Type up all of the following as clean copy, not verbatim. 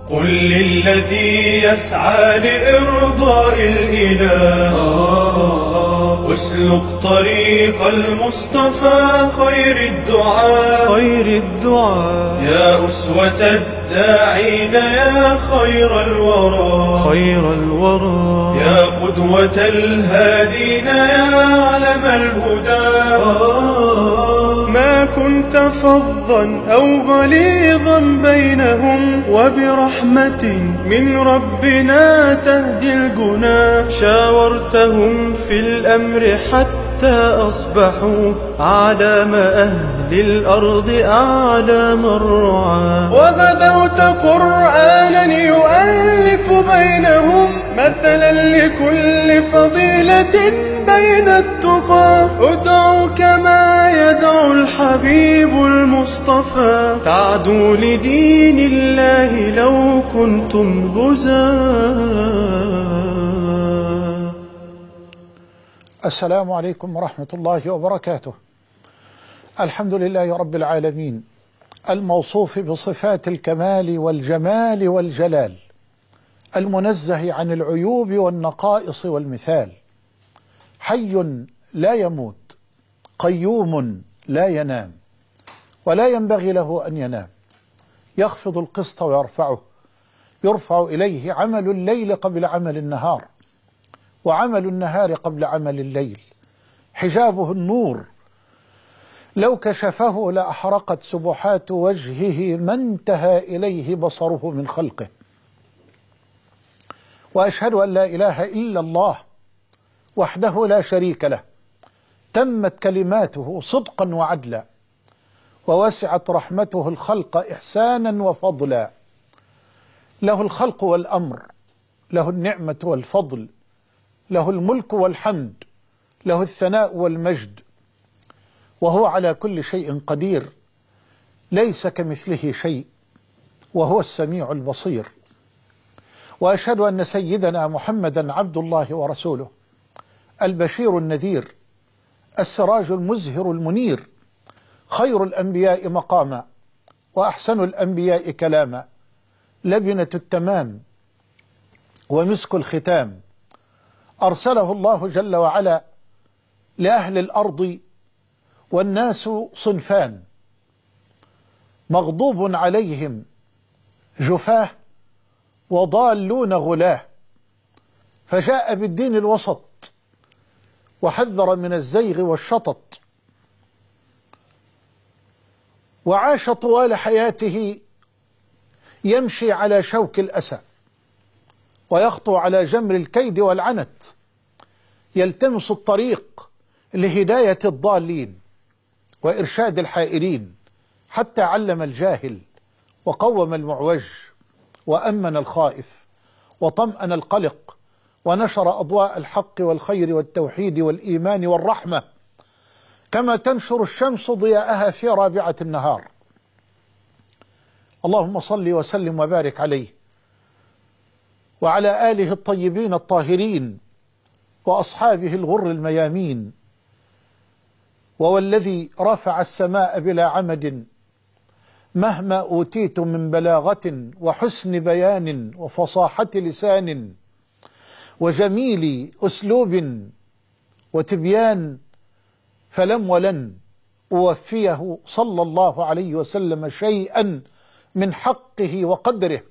قل للذي يسعى لإرضاء الإله اسلك طريق المصطفى خير الدعاء يا أسوة الداعين يا خير الورى يا قدوة الهادين يا علم الهدى ما كنت فظا أو غليظا بينهم وبرحمة من ربنا تهدي الجنا شاورتهم في الأمر حتى أصبحوا علام أهل الأرض أعلام الرعاة وبدوت قرآنا يؤلف بينهم مثلا لكل فضيلة بين التقى ادعوا كما يدعو الحبيب المصطفى تعدوا لدين الله لو كنتم غزاة. السلام عليكم ورحمة الله وبركاته. الحمد لله رب العالمين الموصوف بصفات الكمال والجمال والجلال المنزه عن العيوب والنقائص والمثال حي لا يموت قيوم لا ينام ولا ينبغي له أن ينام يخفض القسط ويرفعه يرفع إليه عمل الليل قبل عمل النهار وعمل النهار قبل عمل الليل حجابه النور لو كشفه لأحرقت سبحات وجهه ما انتهى إليه بصره من خلقه وأشهد أن لا إله إلا الله وحده لا شريك له تمت كلماته صدقا وعدلا ووسعت رحمته الخلق إحسانا وفضلا له الخلق والأمر له النعمة والفضل له الملك والحمد له الثناء والمجد وهو على كل شيء قدير ليس كمثله شيء وهو السميع البصير وأشهد أن سيدنا محمدا عبد الله ورسوله البشير النذير السراج المزهر المنير خير الأنبياء مقاما وأحسن الأنبياء كلاما لبنة التمام ومسك الختام أرسله الله جل وعلا لأهل الأرض والناس صنفان مغضوب عليهم جفاه وضالون غلاه فجاء بالدين الوسط وحذر من الزيغ والشطط وعاش طوال حياته يمشي على شوك الأسى ويخطو على جمر الكيد والعنت يلتمس الطريق لهداية الضالين وإرشاد الحائرين حتى علم الجاهل وقوم المعوج وأمن الخائف وطمأن القلق ونشر أضواء الحق والخير والتوحيد والإيمان والرحمة كما تنشر الشمس ضياءها في رابعة النهار. اللهم صل وسلم وبارك عليه وعلى آله الطيبين الطاهرين وأصحابه الغر الميامين والذي رفع السماء بلا عمد مهما أوتيت من بلاغة وحسن بيان وفصاحة لسان وجميل أسلوب وتبيان فلم ولن أوفيه صلى الله عليه وسلم شيئا من حقه وقدره.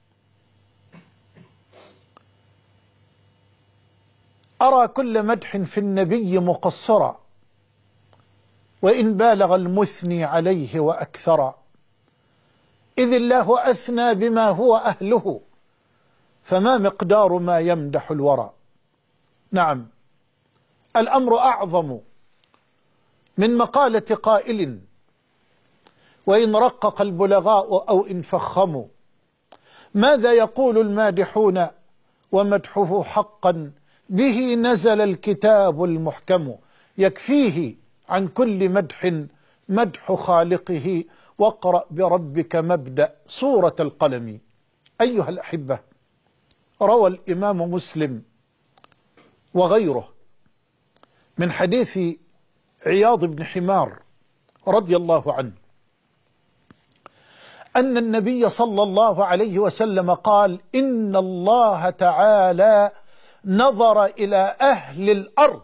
أرى كل مدح في النبي مقصرا وإن بالغ المثني عليه وأكثر إذ الله أثنى بما هو أهله فما مقدار ما يمدح الورى. نعم الأمر أعظم من مقالة قائل وإن رقق البلغاء أو إن فخموا ماذا يقول المادحون ومدحه حقا به نزل الكتاب المحكم يكفيه عن كل مدح مدح خالقه واقرأ بربك مبدأ سورة القلم. أيها الأحبة روى الإمام مسلم وغيره من حديث عياض بن حمار رضي الله عنه أن النبي صلى الله عليه وسلم قال: إن الله تعالى نظر إلى أهل الأرض،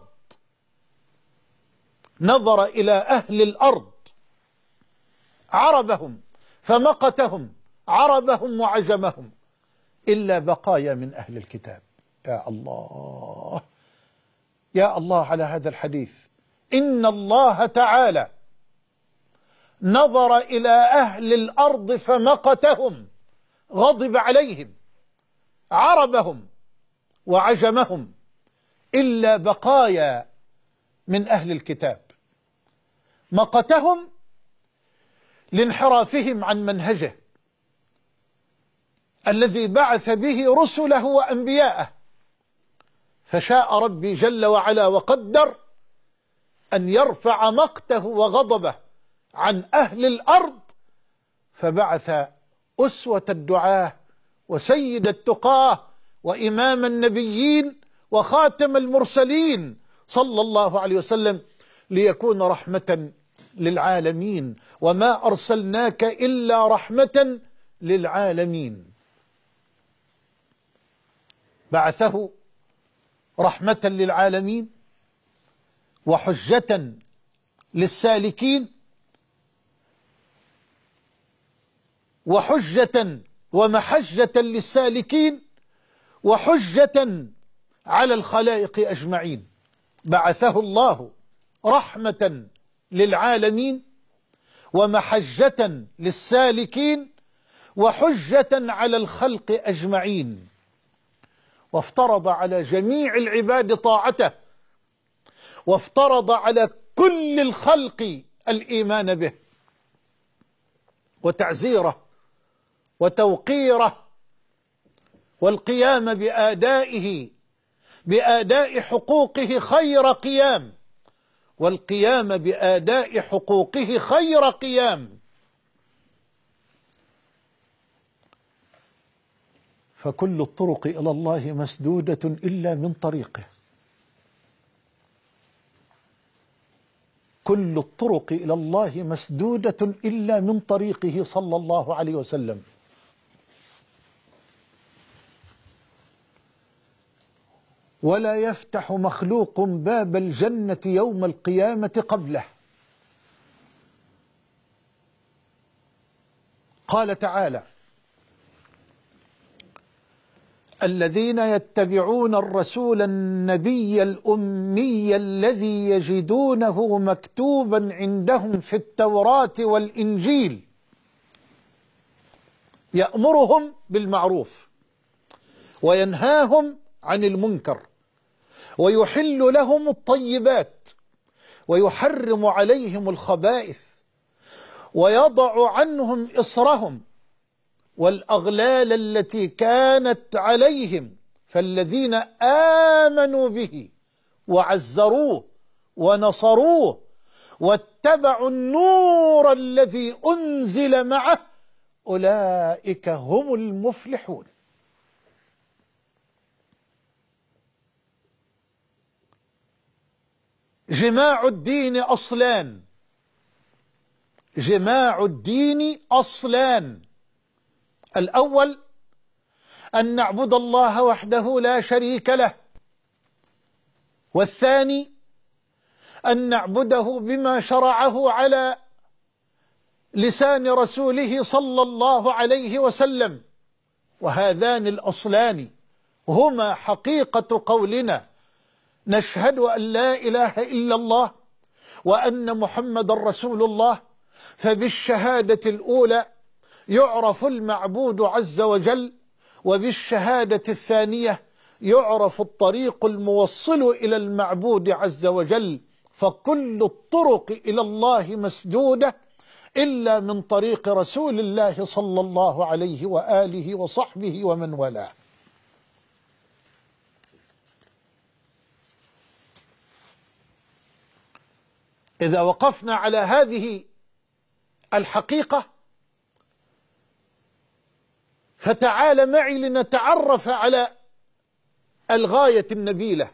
نظر إلى أهل الأرض عربهم فمقتهم، عربهم وعجمهم، إلا بقايا من أهل الكتاب. يا الله، يا الله على هذا الحديث. إن الله تعالى نظر إلى أهل الأرض فمقتهم، غضب عليهم، عربهم وعجمهم، إلا بقايا من أهل الكتاب. مقتهم لانحرافهم عن منهجه الذي بعث به رسله وأنبياءه، فشاء ربي جل وعلا وقدر أن يرفع مقته وغضبه عن أهل الأرض، فبعث أسوة الدعاة وسيد التقاه وإمام النبيين وخاتم المرسلين صلى الله عليه وسلم ليكون رحمة للعالمين، وما أرسلناك إلا رحمة للعالمين. بعثه رحمة للعالمين وحجة للسالكين، وحجة ومحجة للسالكين، وحجة على الخلائق أجمعين. بعثه الله رحمة للعالمين ومحجة للسالكين وحجة على الخلق أجمعين، وافترض على جميع العباد طاعته، وافترض على كل الخلق الإيمان به وتعزيره وتوقيره والقيام بأداء حقوقه خير قيام، والقيام بأداء حقوقه خير قيام. فكل الطرق إلى الله مسدودة إلا من طريقه، كل الطرق إلى الله مسدودة إلا من طريقه صلى الله عليه وسلم. ولا يفتح مخلوق باب الجنة يوم القيامة قبله. قال تعالى: الذين يتبعون الرسول النبي الأمي الذي يجدونه مكتوبا عندهم في التوراة والإنجيل يأمرهم بالمعروف وينهاهم عن المنكر ويحل لهم الطيبات ويحرم عليهم الخبائث ويضع عنهم إصرهم والأغلال التي كانت عليهم، فالذين آمنوا به وعزروه ونصروه واتبعوا النور الذي أنزل معه أولئك هم المفلحون. جماع الدين أصلان، جماع الدين أصلان: الأول أن نعبد الله وحده لا شريك له، والثاني أن نعبده بما شرعه على لسان رسوله صلى الله عليه وسلم. وهذان الأصلان هما حقيقة قولنا: نشهد أن لا إله إلا الله وأن محمد رسول الله. فبالشهادة الأولى يعرف المعبود عز وجل، وبالشهادة الثانية يعرف الطريق الموصل إلى المعبود عز وجل. فكل الطرق إلى الله مسدودة إلا من طريق رسول الله صلى الله عليه وآله وصحبه ومن والاه. إذا وقفنا على هذه الحقيقة فتعال معي لنتعرف على الغاية النبيلة،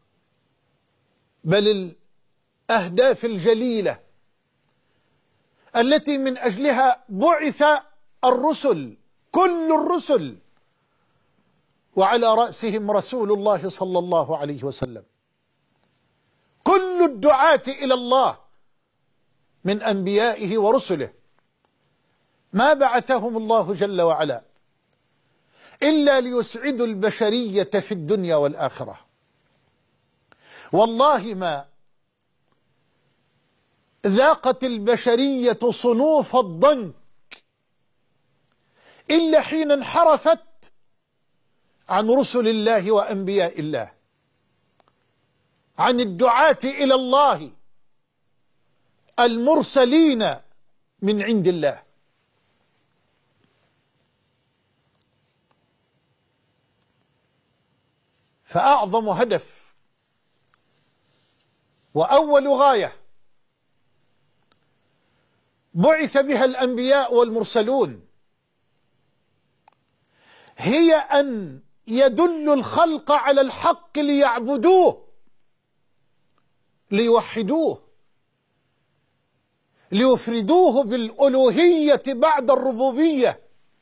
بل الأهداف الجليلة التي من أجلها بعث الرسل، كل الرسل، وعلى رأسهم رسول الله صلى الله عليه وسلم. كل الدعاة إلى الله من أنبيائه ورسله ما بعثهم الله جل وعلا إلا ليسعدوا البشرية في الدنيا والآخرة. والله ما ذاقت البشرية صنوف الضنك إلا حين انحرفت عن رسل الله وأنبياء الله، عن الدعاة إلى الله المرسلين من عند الله. فأعظم هدف وأول غاية بعث بها الأنبياء والمرسلون هي أن يدل الخلق على الحق ليعبدوه، ليوحدوه، ليفردوه بالألوهية بعد الربوبية.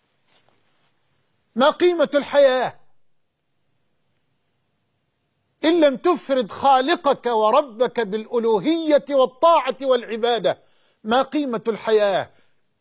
ما قيمة الحياة إن لم تفرد خالقك وربك بالألوهية والطاعة والعبادة؟ ما قيمة الحياة؟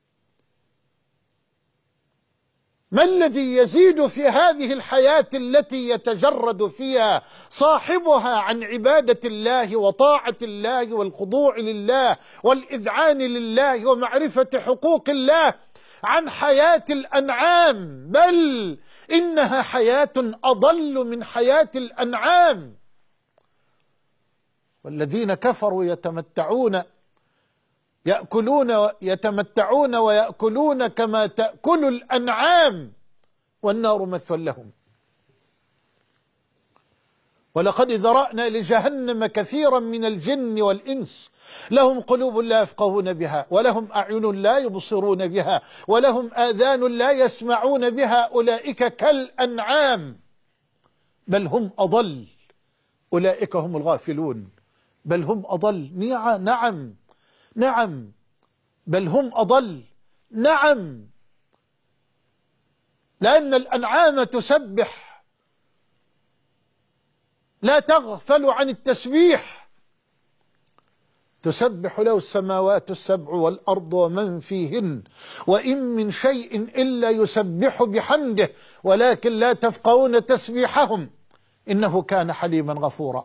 ما الذي يزيد في هذه الحياة التي يتجرد فيها صاحبها عن عبادة الله وطاعة الله والخضوع لله والإذعان لله ومعرفة حقوق الله عن حياة الأنعام؟ بل إنها حياة أضل من حياة الأنعام. والذين كفروا يتمتعون ويأكلون كما تأكل الأنعام والنار مثوى لهم. ولقد ذرأنا لجهنم كثيرا من الجن والإنس لهم قلوب لا يفقهون بها ولهم أعين لا يبصرون بها ولهم آذان لا يسمعون بها أولئك كالأنعام بل هم أضل أولئك هم الغافلون. بل هم أضل. نعم بل هم أضل. نعم، لأن الأنعام تسبح، لا تغفل عن التسبيح. تسبح له السماوات السبع والأرض ومن فيهن وإن من شيء إلا يسبح بحمده ولكن لا تفقهون تسبيحهم إنه كان حليما غفورا.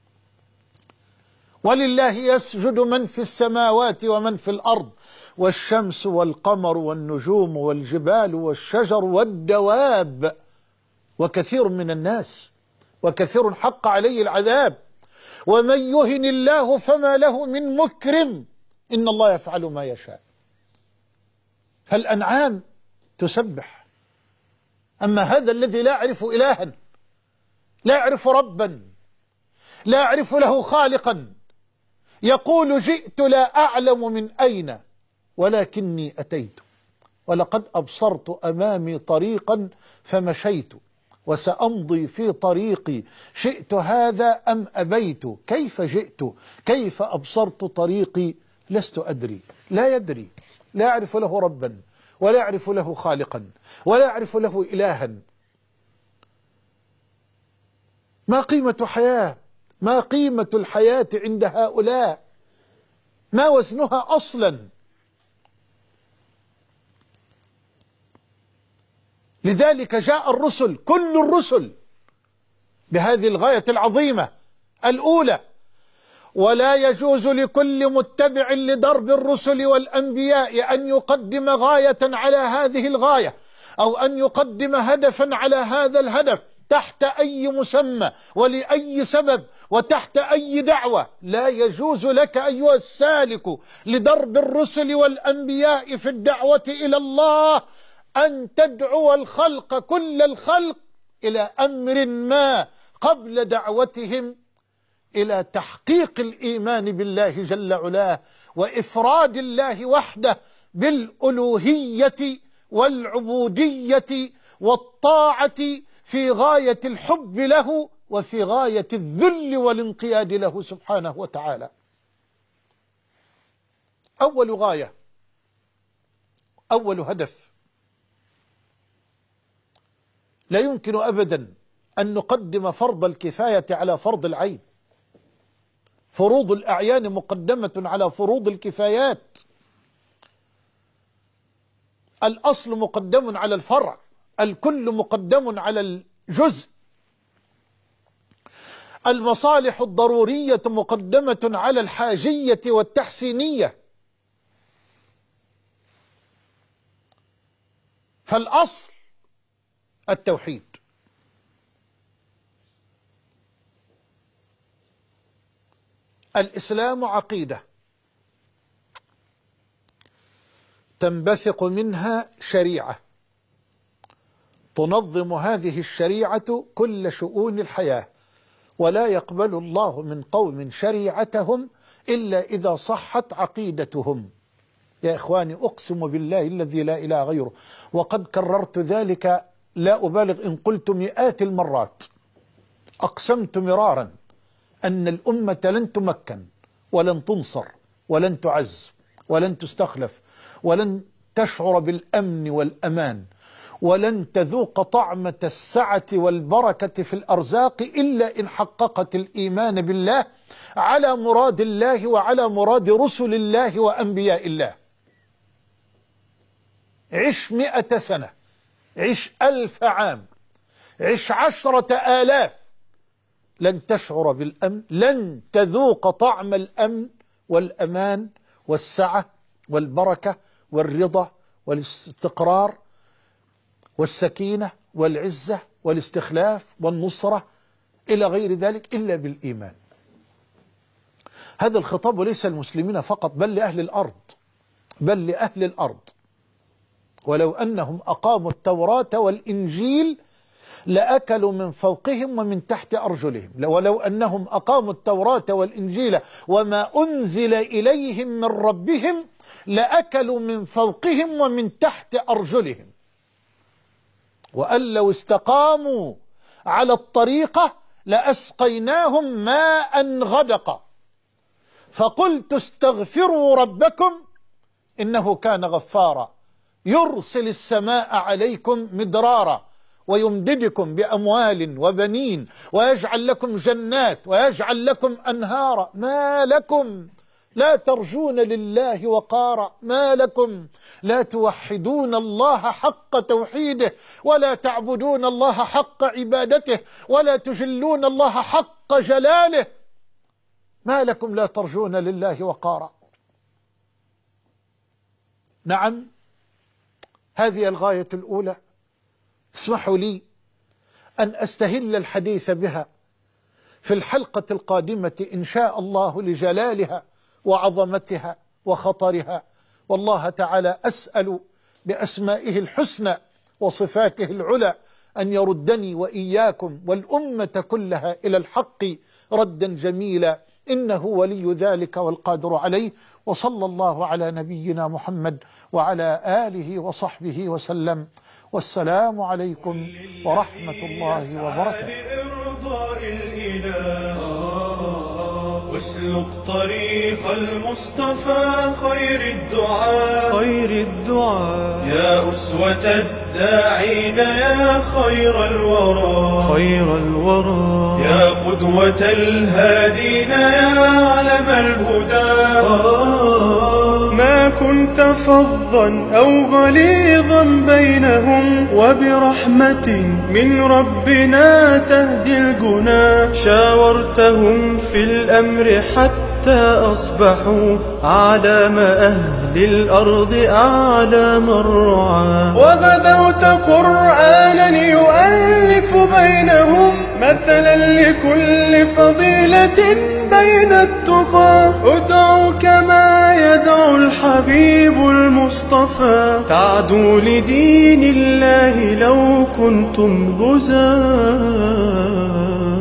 ولله يسجد من في السماوات ومن في الأرض والشمس والقمر والنجوم والجبال والشجر والدواب وكثير من الناس وكثير حق عليه العذاب ومن يهن الله فما له من مكرم إن الله يفعل ما يشاء. فالأنعام تسبح. أما هذا الذي لا يعرف إلها، لا يعرف ربا، لا يعرف له خالقا، يقول جئت لا أعلم من أين ولكني أتيت ولقد أبصرت أمامي طريقا فمشيت وسأمضي في طريقي شئت هذا أم أبيت كيف جئت كيف أبصرت طريقي لست أدري. لا يدري، لا يعرف له ربا ولا يعرف له خالقا ولا يعرف له إلها. ما قيمة حياة؟ ما قيمة الحياة عند هؤلاء؟ ما وزنها أصلا؟ لذلك جاء الرسل كل الرسل بهذه الغاية العظيمة الأولى. ولا يجوز لكل متبع لدرب الرسل والأنبياء أن يقدم غاية على هذه الغاية أو أن يقدم هدفا على هذا الهدف تحت أي مسمى ولأي سبب وتحت أي دعوة. لا يجوز لك أيها السالك لدرب الرسل والأنبياء في الدعوة إلى الله أن تدعو الخلق كل الخلق إلى أمر ما قبل دعوتهم إلى تحقيق الإيمان بالله جل علاه وإفراد الله وحده بالألوهية والعبودية والطاعة في غاية الحب له وفي غاية الذل والانقياد له سبحانه وتعالى. أول غاية أول هدف. لا يمكن أبدا أن نقدم فرض الكفاية على فرض العين. فروض الأعيان مقدمة على فروض الكفايات. الأصل مقدم على الفرع، الكل مقدم على الجزء. المصالح الضرورية مقدمة على الحاجية والتحسينية. فالأصل التوحيد. الإسلام عقيدة تنبثق منها شريعة تنظم هذه الشريعة كل شؤون الحياة، ولا يقبل الله من قوم شريعتهم إلا إذا صحت عقيدتهم. يا إخواني، أقسم بالله الذي لا إله غيره، وقد كررت ذلك لا أبالغ إن قلت مئات المرات، أقسمت مرارا أن الأمة لن تمكن ولن تنصر ولن تعز ولن تستخلف ولن تشعر بالأمن والأمان ولن تذوق طعمة السعة والبركة في الأرزاق إلا إن حققت الإيمان بالله على مراد الله وعلى مراد رسل الله وأنبياء الله. عش 100 سنة، عش 1000 عام، عش 10,000، لن تشعر بالأمن، لن تذوق طعم الأمن والأمان والسعة والبركة والرضا والاستقرار والسكينة والعزة والاستخلاف والنصرة إلى غير ذلك إلا بالإيمان. هذا الخطاب ليس المسلمين فقط، بل لأهل الأرض، بل لأهل الأرض. ولو أنهم أقاموا التوراة والإنجيل لأكلوا من فوقهم ومن تحت أرجلهم. ولو أنهم أقاموا التوراة والإنجيل وما أنزل إليهم من ربهم لأكلوا من فوقهم ومن تحت أرجلهم. وأن لو استقاموا على الطريقة لأسقيناهم ماء غدقا. فقلت استغفروا ربكم إنه كان غفارا يرسل السماء عليكم مدرارا ويمددكم بأموال وبنين ويجعل لكم جنات ويجعل لكم أنهارا. ما لكم لا ترجون لله وقارا؟ ما لكم لا توحدون الله حق توحيده ولا تعبدون الله حق عبادته ولا تجلون الله حق جلاله؟ ما لكم لا ترجون لله وقارا؟ نعم، هذه الغاية الأولى. اسمحوا لي أن أستهل الحديث بها في الحلقة القادمة إن شاء الله لجلالها وعظمتها وخطرها. والله تعالى أسأل بأسمائه الحسنى وصفاته العلى أن يردني وإياكم والأمة كلها إلى الحق ردا جميلا، إنه ولي ذلك والقادر عليه. وصلى الله على نبينا محمد وعلى آله وصحبه وسلم، والسلام عليكم ورحمة الله وبركاته. واسلك طريق المصطفى خير الدعاء يا أسوة الداعين يا خير الورى يا قدوة الهادين يا علم الهدى. ما كنت فظا أو غليظا بينهم وبرحمة من ربنا تهدي الجنا. شاورتهم في الأمر حتى أصبحوا أعلام أهل الأرض أعلام الرعاة. وبدأت قرآنا يؤلف بينهم مثلا لكل فضيلة بين التقى. ادعوا كما يدعو الحبيب المصطفى، تعدوا لدين الله لو كنتم غزاة.